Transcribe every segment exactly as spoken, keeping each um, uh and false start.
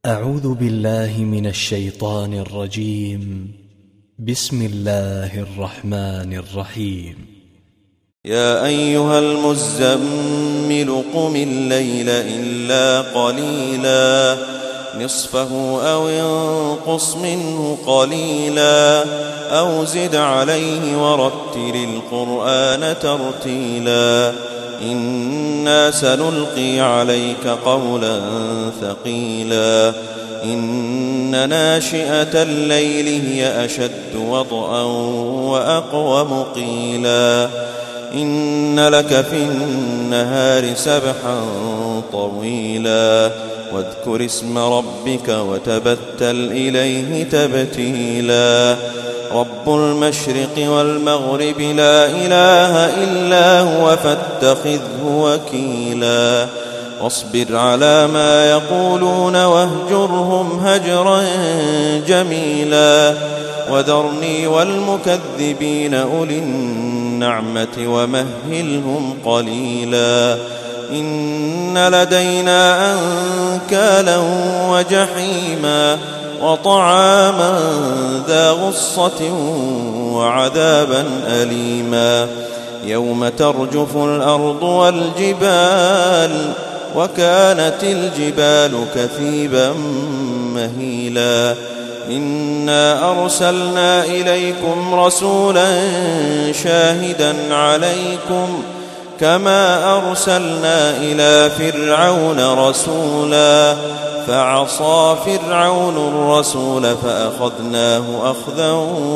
أعوذ بالله من الشيطان الرجيم. بسم الله الرحمن الرحيم. يا أيها المزمل قم الليل إلا قليلا نصفه أو انقص منه قليلا أو زد عليه ورتل القرآن ترتيلا إنا سنلقي عليك قولا ثقيلا إن ناشئة الليل هي أشد وطئا وأقوم قيلا إن لك في النهار سبحا طويلا واذكر اسم ربك وتبتل إليه تبتيلا رب المشرق والمغرب لا إله إلا هو فاتخذه وكيلا واصبر على ما يقولون واهجرهم هجرا جميلا وذرني والمكذبين أولي النعمة ومهلهم قليلا إن لدينا أنكالا وجحيما وطعاما ذا غصة وعذابا أليما يوم ترجف الأرض والجبال وكانت الجبال كثيبا مهيلا إنا أرسلنا إليكم رسولا شاهدا عليكم كما أرسلنا إلى فرعون رسولا فعصى فرعون الرسول فأخذناه أخذا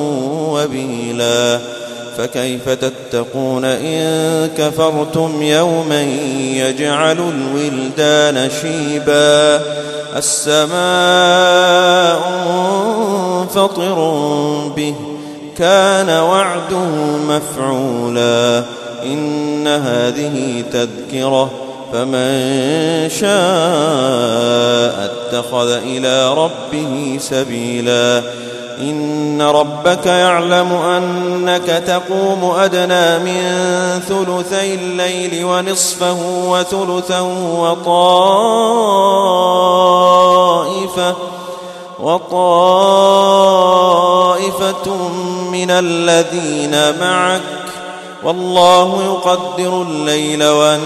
وبيلا فكيف تتقون إن كفرتم يوما يجعل الولدان شيبا السماء منفطر به كان وعده مفعولا إن هذه تذكرة فمن شاء اتخذ إلى ربه سبيلا إن ربك يعلم أنك تقوم أدنى من ثلثي الليل ونصفه وثلثا وطائفة وطائفة من الذين معك والله يقدر الليل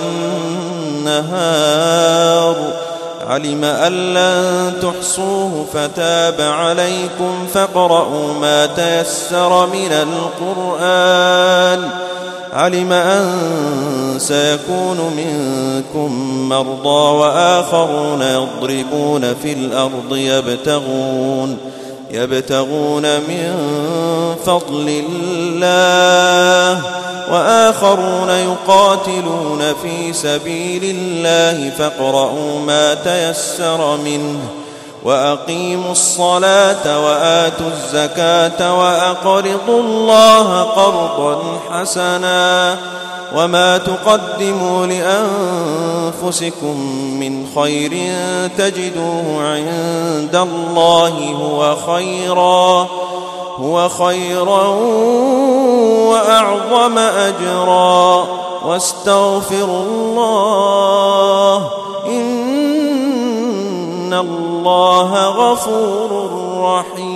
والنهار علم أن لن تحصوه فتاب عليكم فاقرؤوا ما تيسر من القرآن علم أن سيكون منكم مرضى وآخرون يضربون في الأرض يبتغون يبتغون من فضل الله وآخرون يقاتلون في سبيل الله فاقرؤوا ما تيسر منه وأقيموا الصلاة وآتوا الزكاة وأقرضوا الله قرضا حسنا وما تقدموا لأنفسكم من خير تجدوه عند الله هو خيرا هو خيرا وأعظم أجرا واستغفروا الله إن الله غفور رحيم.